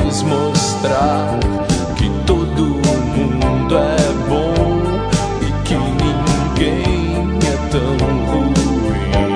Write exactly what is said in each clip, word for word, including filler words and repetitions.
nos mostrar que todo mundo é bom e que ninguém é tão ruim.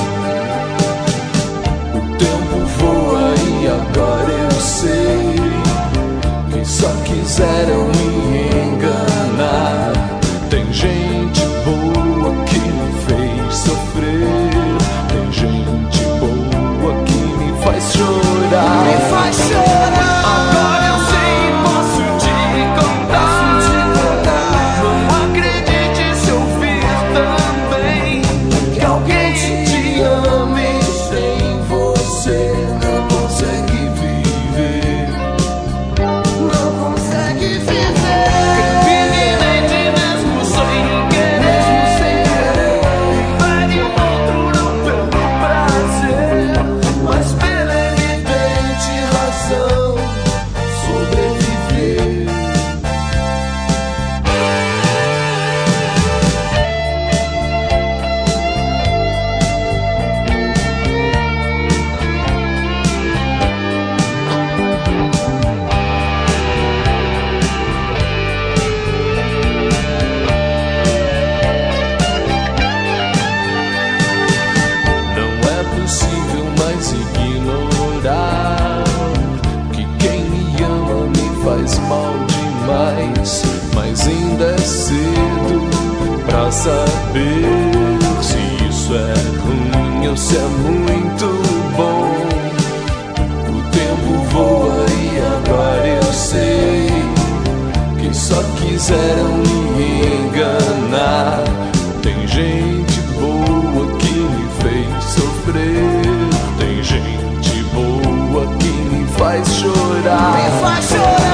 O tempo voa e agora eu sei que só quiseram me enganar. Tem gente boa que me fez sofrer, tem gente boa que me faz chorar. Me faz chorar. Agora eu sei e posso te contar. Não acredite se ouvir também que alguém te ame sem você não consegue viver. Não consegue viver. Infelizmente mesmo sem querer, pede um outro não pelo prazer, mas pela evidente razão sobreviver. Não é possível mais ignorar que quem me ama me faz mal demais, mas ainda é cedo pra saber se isso é ruim ou se é muito bom. O tempo voa e agora eu sei que só quiseram me enganar. Tem gente boa que me fez sofrer, tem gente boa que me faz chorar. Me faz chorar.